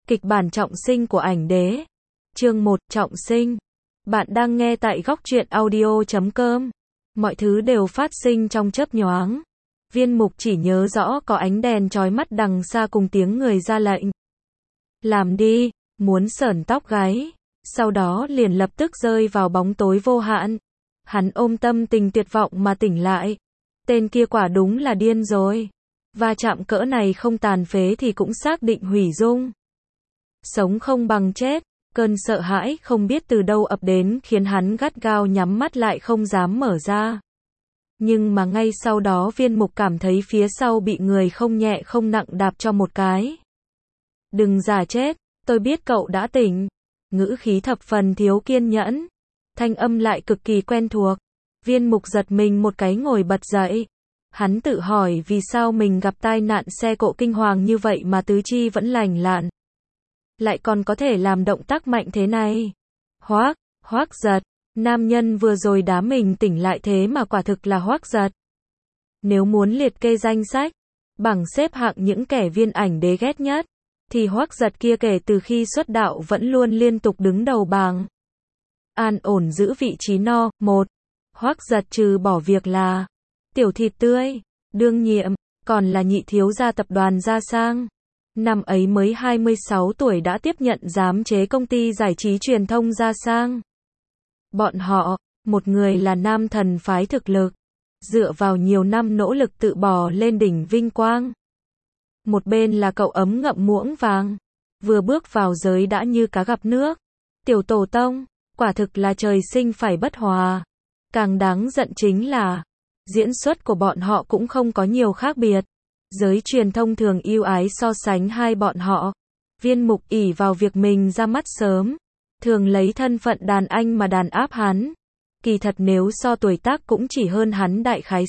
Kịch bản trọng sinh của ảnh đế. Chương 1, trọng sinh. Bạn đang nghe tại góc truyện audio.com. Mọi thứ đều phát sinh trong chớp nhoáng. Viên Mục chỉ nhớ rõ có ánh đèn chói mắt đằng xa cùng tiếng người ra lệnh. Làm đi, muốn sởn tóc gáy. Sau đó liền lập tức rơi vào bóng tối vô hạn. Hắn ôm tâm tình tuyệt vọng mà tỉnh lại. Tên kia quả đúng là điên rồi. Va chạm cỡ này không tàn phế thì cũng xác định hủy dung. Sống không bằng chết. Cơn sợ hãi không biết từ đâu ập đến khiến hắn gắt gao nhắm mắt lại không dám mở ra. Nhưng mà ngay sau đó Viên Mục cảm thấy phía sau bị người không nhẹ không nặng đạp cho một cái. Đừng giả chết, tôi biết cậu đã tỉnh. Ngữ khí thập phần thiếu kiên nhẫn. Thanh âm lại cực kỳ quen thuộc. Viên Mục giật mình một cái ngồi bật dậy. Hắn tự hỏi vì sao mình gặp tai nạn xe cộ kinh hoàng như vậy mà tứ chi vẫn lành lặn. Lại còn có thể làm động tác mạnh thế này. Hoác Giật. Nam nhân vừa rồi đá mình tỉnh lại thế mà quả thực là Hoác Giật. Nếu muốn liệt kê danh sách, bảng xếp hạng những kẻ viên ảnh đế ghét nhất, thì Hoác Giật kia kể từ khi xuất đạo vẫn luôn liên tục đứng đầu bảng. An ổn giữ vị trí no. 1. Hoác Giật trừ bỏ việc là tiểu thịt tươi, đương nhiệm, còn là nhị thiếu gia tập đoàn Gia Sang. Năm ấy mới 26 tuổi đã tiếp nhận giám chế công ty giải trí truyền thông Gia Sang. Bọn họ, một người là nam thần phái thực lực, dựa vào nhiều năm nỗ lực tự bò lên đỉnh vinh quang. Một bên là cậu ấm ngậm muỗng vàng, vừa bước vào giới đã như cá gặp nước. Tiểu tổ tông, quả thực là trời sinh phải bất hòa. Càng đáng giận chính là, diễn xuất của bọn họ cũng không có nhiều khác biệt. Giới truyền thông thường ưu ái so sánh hai bọn họ. Viên Mục ỷ vào việc mình ra mắt sớm, thường lấy thân phận đàn anh mà đàn áp hắn. Kỳ thật nếu so tuổi tác cũng chỉ hơn hắn đại khái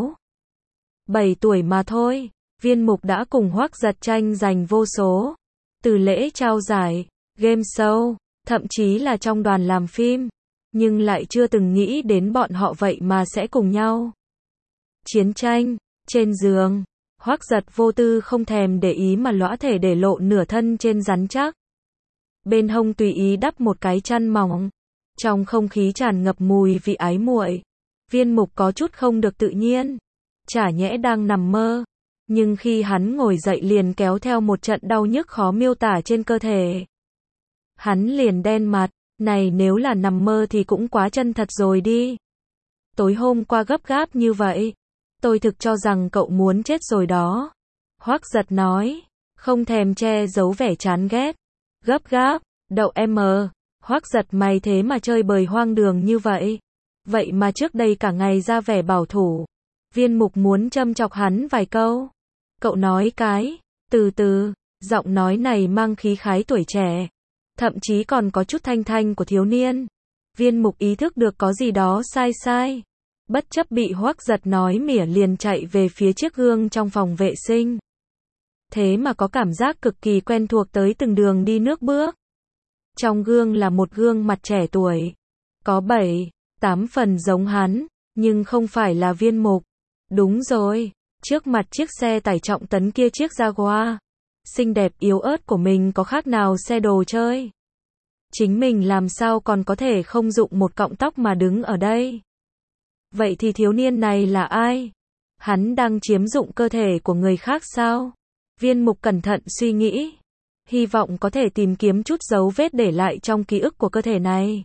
7 tuổi mà thôi. Viên Mục đã cùng Hoác Giật tranh giành vô số. Từ lễ trao giải, game show, thậm chí là trong đoàn làm phim. Nhưng lại chưa từng nghĩ đến bọn họ vậy mà sẽ cùng nhau chiến tranh, trên giường. Hoác Giật vô tư không thèm để ý mà lõa thể để lộ nửa thân trên rắn chắc. Bên hông tùy ý đắp một cái chăn mỏng. Trong không khí tràn ngập mùi vị ái muội. Viên Mục có chút không được tự nhiên. Chả nhẽ đang nằm mơ. Nhưng khi hắn ngồi dậy liền kéo theo một trận đau nhức khó miêu tả trên cơ thể. Hắn liền đen mặt. Này nếu là nằm mơ thì cũng quá chân thật rồi đi. Tối hôm qua gấp gáp như vậy. Tôi thực cho rằng cậu muốn chết rồi đó. Hoác Giật nói. Không thèm che giấu vẻ chán ghét. Gấp gáp, đậu em. Hoác Giật mày thế mà chơi bời hoang đường như vậy. Vậy mà trước đây cả ngày ra vẻ bảo thủ. Viên Mục muốn châm chọc hắn vài câu. Cậu nói cái. Từ từ. Giọng nói này mang khí khái tuổi trẻ. Thậm chí còn có chút thanh thanh của thiếu niên. Viên Mục ý thức được có gì đó sai. Bất chấp bị Hoác Giật nói mỉa liền chạy về phía chiếc gương trong phòng vệ sinh. Thế mà có cảm giác cực kỳ quen thuộc tới từng đường đi nước bước. Trong gương là một gương mặt trẻ tuổi. Có 7-8 phần giống hắn, nhưng không phải là Viên Mục. Đúng rồi, trước mặt chiếc xe tải trọng tấn kia chiếc Jaguar. Xinh đẹp yếu ớt của mình có khác nào xe đồ chơi. Chính mình làm sao còn có thể không dụng một cọng tóc mà đứng ở đây. Vậy thì thiếu niên này là ai? Hắn đang chiếm dụng cơ thể của người khác sao? Viên Mục cẩn thận suy nghĩ. Hy vọng có thể tìm kiếm chút dấu vết để lại trong ký ức của cơ thể này.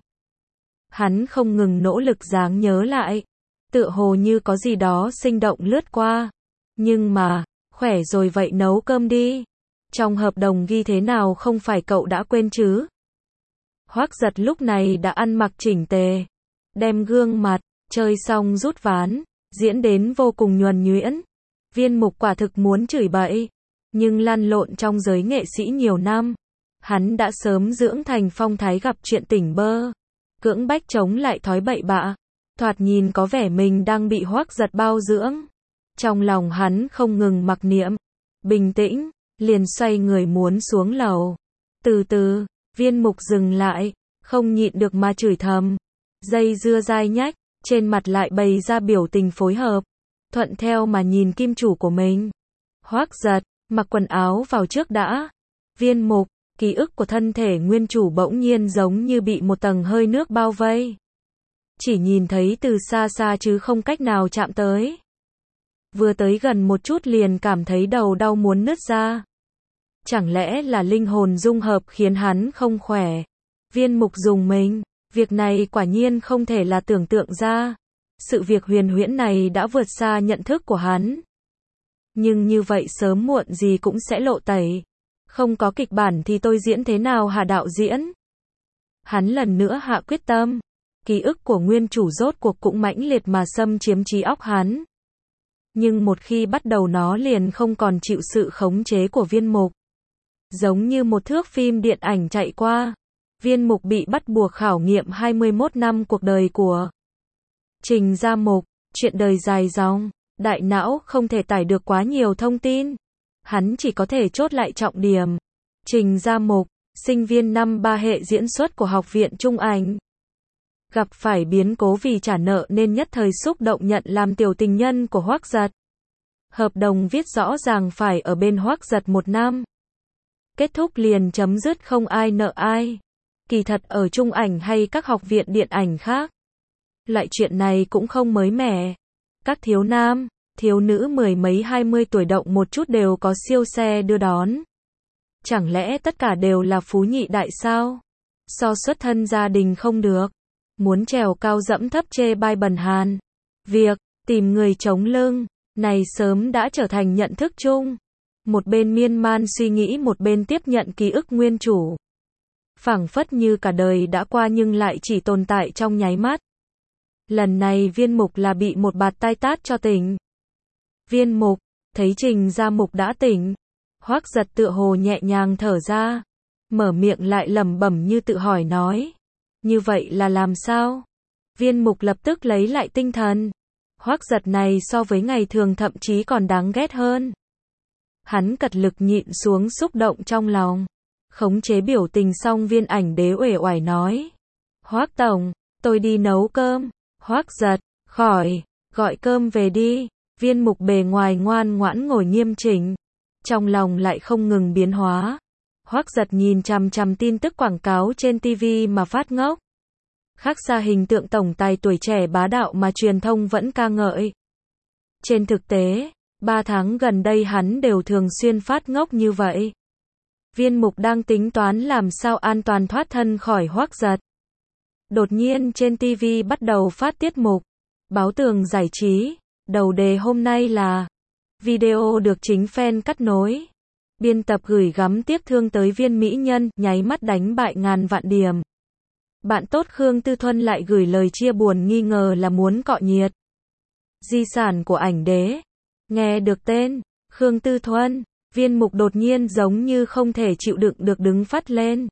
Hắn không ngừng nỗ lực dáng nhớ lại. Tựa hồ như có gì đó sinh động lướt qua. Nhưng mà, khỏe rồi vậy nấu cơm đi. Trong hợp đồng ghi thế nào không phải cậu đã quên chứ? Hoác Giật lúc này đã ăn mặc chỉnh tề. Đem gương mặt, chơi xong rút ván, diễn đến vô cùng nhuần nhuyễn. Viên Mục quả thực muốn chửi bậy. Nhưng lăn lộn trong giới nghệ sĩ nhiều năm. Hắn đã sớm dưỡng thành phong thái gặp chuyện tỉnh bơ. Cưỡng bách chống lại thói bậy bạ. Thoạt nhìn có vẻ mình đang bị Hoác Giật bao dưỡng. Trong lòng hắn không ngừng mặc niệm. Bình tĩnh, liền xoay người muốn xuống lầu. Từ từ, Viên Mục dừng lại. Không nhịn được mà chửi thầm. Dây dưa dai nhách. Trên mặt lại bày ra biểu tình phối hợp. Thuận theo mà nhìn kim chủ của mình. Hoác Giật, mặc quần áo vào trước đã. Viên Mục, Ký ức của thân thể nguyên chủ bỗng nhiên giống như bị một tầng hơi nước bao vây. Chỉ nhìn thấy từ xa xa chứ không cách nào chạm tới. Vừa tới gần một chút liền cảm thấy đầu đau muốn nứt ra. Chẳng lẽ là linh hồn dung hợp khiến hắn không khỏe? Viên mục rùng mình, việc này quả nhiên không thể là tưởng tượng ra. Sự việc huyền huyễn này đã vượt xa nhận thức của hắn. Nhưng như vậy sớm muộn gì cũng sẽ lộ tẩy. Không có kịch bản thì tôi diễn thế nào hả đạo diễn? Hắn lần nữa hạ quyết tâm. Ký ức của nguyên chủ rốt cuộc cũng mãnh liệt mà xâm chiếm trí óc hắn. Nhưng một khi bắt đầu nó liền không còn chịu sự khống chế của viên mục. Giống như một thước phim điện ảnh chạy qua. Viên mục bị bắt buộc khảo nghiệm 21 năm cuộc đời của Trình Gia Mục. Chuyện đời dài dòng, đại não không thể tải được quá nhiều thông tin. Hắn chỉ có thể chốt lại trọng điểm. Trình Gia Mục, sinh viên năm 3 hệ diễn xuất của Học viện Trung Ảnh. Gặp phải biến cố vì trả nợ nên nhất thời xúc động nhận làm tiểu tình nhân của Hoắc Giật. Hợp đồng viết rõ ràng phải ở bên Hoắc Giật 1 năm. Kết thúc liền chấm dứt không ai nợ ai. Kỳ thật ở Trung Ảnh hay các học viện điện ảnh khác, loại chuyện này cũng không mới mẻ. Các thiếu nam, thiếu nữ mười mấy 20 tuổi động một chút đều có siêu xe đưa đón. Chẳng lẽ tất cả đều là phú nhị đại sao? So xuất thân gia đình không được. Muốn trèo cao dẫm thấp chê bai bần hàn. Việc tìm người chống lưng này sớm đã trở thành nhận thức chung. Một bên miên man suy nghĩ một bên tiếp nhận ký ức nguyên chủ. Phảng phất như cả đời đã qua nhưng lại chỉ tồn tại trong nháy mắt. Lần này viên mục là bị một bạt tai tát cho tỉnh. Viên mục, thấy Trình Gia Mục đã tỉnh. Hoắc Giật tựa hồ nhẹ nhàng thở ra. Mở miệng lại lẩm bẩm như tự hỏi nói. Như vậy là làm sao? Viên mục lập tức lấy lại tinh thần. Hoắc Giật này so với ngày thường thậm chí còn đáng ghét hơn. Hắn cật lực nhịn xuống xúc động trong lòng. Khống chế biểu tình xong viên ảnh đế uể oải nói. Hoắc tổng, tôi đi nấu cơm. Hoắc Giật, khỏi, gọi cơm về đi. Viên mục bề ngoài ngoan ngoãn ngồi nghiêm chỉnh. Trong lòng lại không ngừng biến hóa. Hoắc Giật nhìn chằm chằm tin tức quảng cáo trên TV mà phát ngốc. Khác xa hình tượng tổng tài tuổi trẻ bá đạo mà truyền thông vẫn ca ngợi. Trên thực tế, 3 tháng gần đây hắn đều thường xuyên phát ngốc như vậy. Viên mục đang tính toán làm sao an toàn thoát thân khỏi Hoắc Giật. Đột nhiên trên TV bắt đầu phát tiết mục. Báo tường giải trí. Đầu đề hôm nay là video được chính fan cắt nối. Biên tập gửi gắm tiếc thương tới viên mỹ nhân, nháy mắt đánh bại ngàn vạn điểm. Bạn tốt Khương Tư Thuân lại gửi lời chia buồn nghi ngờ là muốn cọ nhiệt. Di sản của ảnh đế. Nghe được tên, Khương Tư Thuân, viên mục đột nhiên giống như không thể chịu đựng được đứng phát lên.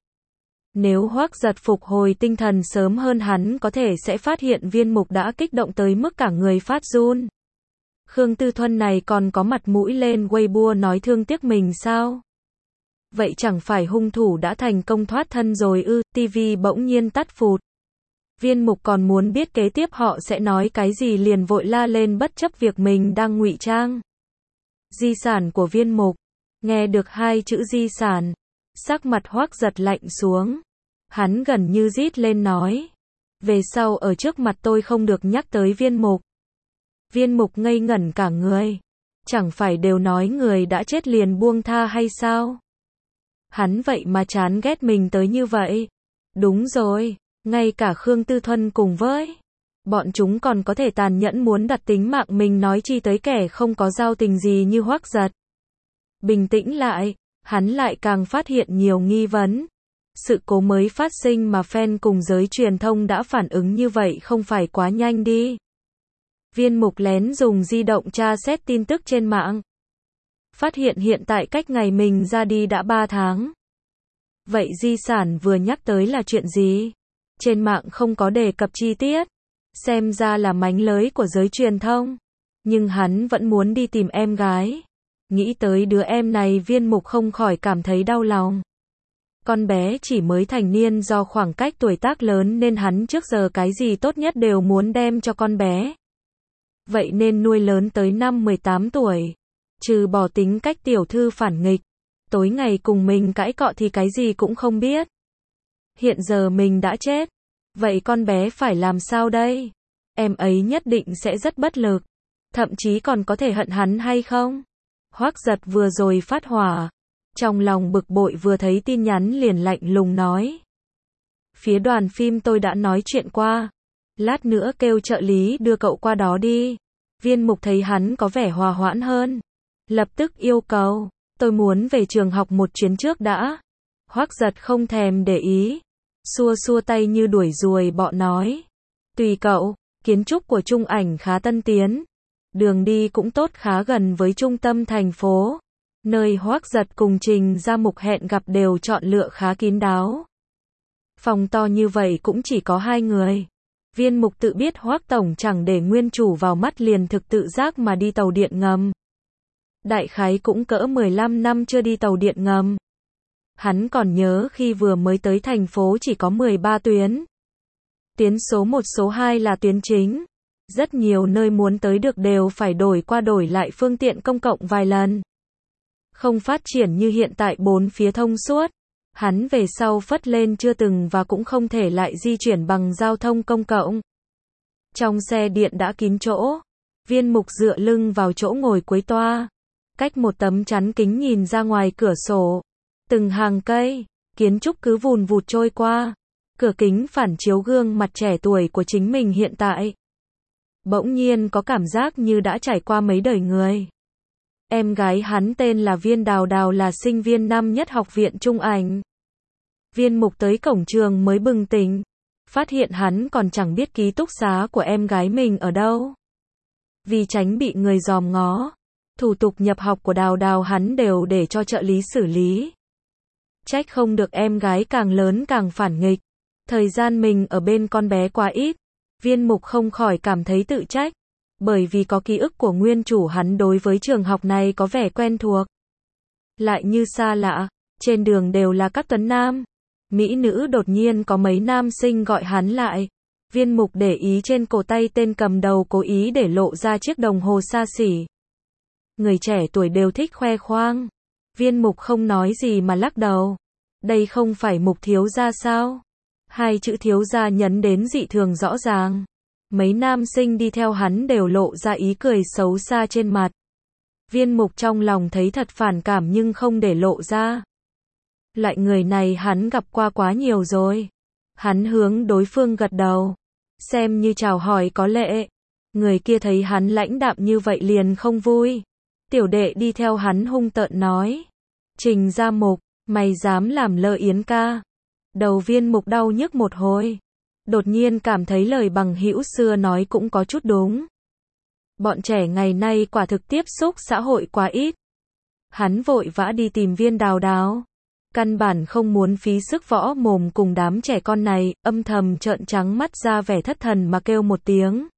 Nếu Hoắc Giật phục hồi tinh thần sớm hơn hắn có thể sẽ phát hiện viên mục đã kích động tới mức cả người phát run. Khương Tư Thuân này còn có mặt mũi lên Weibo nói thương tiếc mình sao? Vậy chẳng phải hung thủ đã thành công thoát thân rồi ư? TV bỗng nhiên tắt phụt. Viên mục còn muốn biết kế tiếp họ sẽ nói cái gì liền vội la lên bất chấp việc mình đang ngụy trang. Di sản của viên mục. Nghe được 2 chữ di sản. Sắc mặt Hoắc Giật lạnh xuống. Hắn gần như rít lên nói. Về sau ở trước mặt tôi không được nhắc tới viên mục. Viên mục ngây ngẩn cả người. Chẳng phải đều nói người đã chết liền buông tha hay sao? Hắn vậy mà chán ghét mình tới như vậy. Đúng rồi, ngay cả Khương Tư Thuân cùng với bọn chúng còn có thể tàn nhẫn muốn đặt tính mạng mình nói chi tới kẻ không có giao tình gì như Hoắc Giật. Bình tĩnh lại, hắn lại càng phát hiện nhiều nghi vấn. Sự cố mới phát sinh mà fan cùng giới truyền thông đã phản ứng như vậy không phải quá nhanh đi. Viên mục lén dùng di động tra xét tin tức trên mạng. Phát hiện hiện tại cách ngày mình ra đi đã 3 tháng. Vậy di sản vừa nhắc tới là chuyện gì? Trên mạng không có đề cập chi tiết. Xem ra là mánh lới của giới truyền thông. Nhưng hắn vẫn muốn đi tìm em gái. Nghĩ tới đứa em này viên mục không khỏi cảm thấy đau lòng. Con bé chỉ mới thành niên do khoảng cách tuổi tác lớn nên hắn trước giờ cái gì tốt nhất đều muốn đem cho con bé. Vậy nên nuôi lớn tới năm 18 tuổi. Trừ bỏ tính cách tiểu thư phản nghịch. Tối ngày cùng mình cãi cọ thì cái gì cũng không biết. Hiện giờ mình đã chết. Vậy con bé phải làm sao đây? Em ấy nhất định sẽ rất bất lực. Thậm chí còn có thể hận hắn hay không? Hoắc Giật vừa rồi phát hỏa. Trong lòng bực bội vừa thấy tin nhắn liền lạnh lùng nói. Phía đoàn phim tôi đã nói chuyện qua. Lát nữa kêu trợ lý đưa cậu qua đó đi. Viên Mục thấy hắn có vẻ hòa hoãn hơn. Lập tức yêu cầu. Tôi muốn về trường học một chuyến trước đã. Hoắc Giật không thèm để ý. Xua xua tay như đuổi ruồi bọ nói. Tùy cậu, kiến trúc của Trung Ảnh khá tân tiến. Đường đi cũng tốt, khá gần với trung tâm thành phố. Nơi Hoắc Giật cùng Trình Gia Mục hẹn gặp đều chọn lựa khá kín đáo. Phòng to như vậy cũng chỉ có 2 người. Viên Mục tự biết Hoắc tổng chẳng để nguyên chủ vào mắt liền thực tự giác mà đi tàu điện ngầm. Đại khái cũng cỡ 15 năm chưa đi tàu điện ngầm. Hắn còn nhớ khi vừa mới tới thành phố chỉ có 13 tuyến. Tuyến số 1 số 2 là tuyến chính. Rất nhiều nơi muốn tới được đều phải đổi qua đổi lại phương tiện công cộng vài lần. Không phát triển như hiện tại 4 phía thông suốt. Hắn về sau phất lên chưa từng và cũng không thể lại di chuyển bằng giao thông công cộng. Trong xe điện đã kín chỗ. Viên Mục dựa lưng vào chỗ ngồi cuối toa. Cách một tấm chắn kính nhìn ra ngoài cửa sổ. Từng hàng cây, kiến trúc cứ vùn vụt trôi qua. Cửa kính phản chiếu gương mặt trẻ tuổi của chính mình hiện tại. Bỗng nhiên có cảm giác như đã trải qua mấy đời người. Em gái hắn tên là Viên Đào Đào, là sinh viên năm nhất học viện Trung Ảnh. Viên Mục tới cổng trường mới bừng tỉnh. Phát hiện hắn còn chẳng biết ký túc xá của em gái mình ở đâu. Vì tránh bị người dòm ngó, thủ tục nhập học của Đào Đào hắn đều để cho trợ lý xử lý. Trách không được em gái càng lớn càng phản nghịch. Thời gian mình ở bên con bé quá ít. Viên Mục không khỏi cảm thấy tự trách. Bởi vì có ký ức của nguyên chủ, hắn đối với trường học này có vẻ quen thuộc. Lại như xa lạ. Trên đường đều là các tuấn nam. Mỹ nữ, đột nhiên có mấy nam sinh gọi hắn lại. Viên Mục để ý trên cổ tay tên cầm đầu cố ý để lộ ra chiếc đồng hồ xa xỉ. Người trẻ tuổi đều thích khoe khoang. Viên Mục không nói gì mà lắc đầu. Đây không phải Mục thiếu gia sao? 2 chữ thiếu gia nhấn đến dị thường rõ ràng. Mấy nam sinh đi theo hắn đều lộ ra ý cười xấu xa trên mặt. Viên Mục trong lòng thấy thật phản cảm nhưng không để lộ ra. Loại người này hắn gặp qua quá nhiều rồi. Hắn hướng đối phương gật đầu. Xem như chào hỏi có lệ. Người kia thấy hắn lãnh đạm như vậy liền không vui. Tiểu đệ đi theo hắn hung tợn nói. Trình Gia Mục, mày dám làm lơ Yến ca. Đầu Viên Mục đau nhức một hồi. Đột nhiên cảm thấy lời bằng hữu xưa nói cũng có chút đúng. Bọn trẻ ngày nay quả thực tiếp xúc xã hội quá ít. Hắn vội vã đi tìm Viên Đào Đào. Căn bản không muốn phí sức võ mồm cùng đám trẻ con này, âm thầm trợn trắng mắt ra vẻ thất thần mà kêu một tiếng.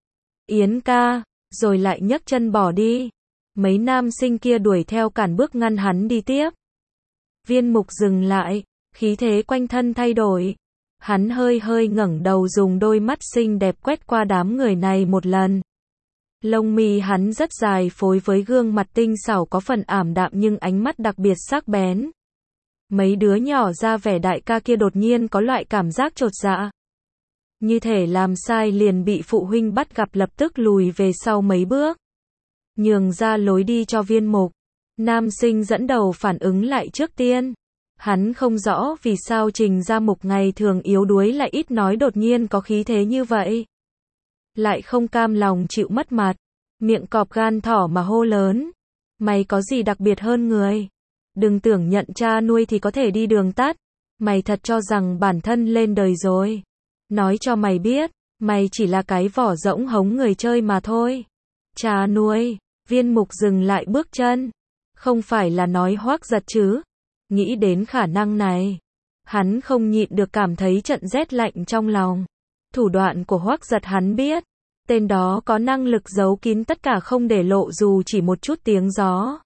Yến ca, rồi lại nhấc chân bỏ đi. Mấy nam sinh kia đuổi theo cản bước ngăn hắn đi tiếp. Viên Mục dừng lại, khí thế quanh thân thay đổi. Hắn hơi hơi ngẩng đầu dùng đôi mắt xinh đẹp quét qua đám người này một lần. Lông mi hắn rất dài phối với gương mặt tinh xảo có phần ảm đạm nhưng ánh mắt đặc biệt sắc bén. Mấy đứa nhỏ ra vẻ đại ca kia đột nhiên có loại cảm giác chột dạ. Như thể làm sai liền bị phụ huynh bắt gặp, lập tức lùi về sau mấy bước. Nhường ra lối đi cho Viên Mục. Nam sinh dẫn đầu phản ứng lại trước tiên. Hắn không rõ vì sao Trình Gia Mục ngày thường yếu đuối lại ít nói đột nhiên có khí thế như vậy. Lại không cam lòng chịu mất mặt. Miệng cọp gan thỏ mà hô lớn. Mày có gì đặc biệt hơn người? Đừng tưởng nhận cha nuôi thì có thể đi đường tắt. Mày thật cho rằng bản thân lên đời rồi. Nói cho mày biết, mày chỉ là cái vỏ rỗng hống người chơi mà thôi. Cha nuôi. Viên Mục dừng lại bước chân. Không phải là nói Hoắc Giật chứ? Nghĩ đến khả năng này, hắn không nhịn được cảm thấy trận rét lạnh trong lòng. Thủ đoạn của Hoắc Giật hắn biết. Tên đó có năng lực giấu kín tất cả không để lộ dù chỉ một chút tiếng gió.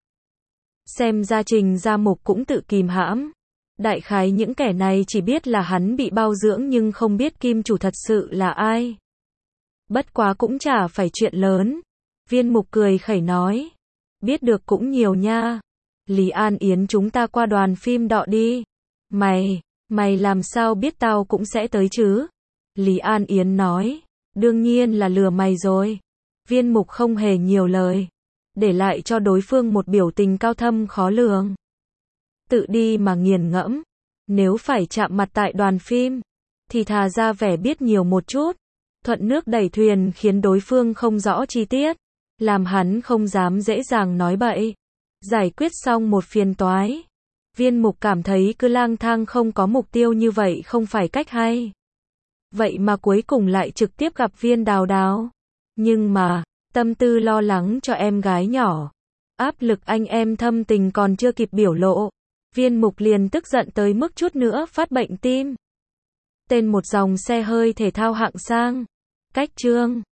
Xem ra Trình Gia Mục cũng tự kìm hãm. Đại khái những kẻ này chỉ biết là hắn bị bao dưỡng nhưng không biết kim chủ thật sự là ai. Bất quá cũng chả phải chuyện lớn. Viên Mục cười khẩy nói. Biết được cũng nhiều nha. Lý An Yến chúng ta qua đoàn phim đọ đi. Mày làm sao biết tao cũng sẽ tới chứ? Lý An Yến nói. Đương nhiên là lừa mày rồi. Viên Mục không hề nhiều lời, để lại cho đối phương một biểu tình cao thâm khó lường. Tự đi mà nghiền ngẫm. Nếu phải chạm mặt tại đoàn phim, thì thà ra vẻ biết nhiều một chút. Thuận nước đẩy thuyền khiến đối phương không rõ chi tiết, làm hắn không dám dễ dàng nói bậy. Giải quyết xong một phiền toái, Viên Mục cảm thấy cứ lang thang không có mục tiêu như vậy không phải cách hay. Vậy mà cuối cùng lại trực tiếp gặp Viên Đào Đào. Nhưng mà, tâm tư lo lắng cho em gái nhỏ, áp lực anh em thâm tình còn chưa kịp biểu lộ, Viên Mục liền tức giận tới mức chút nữa phát bệnh tim. Tên một dòng xe hơi thể thao hạng sang. Cách chương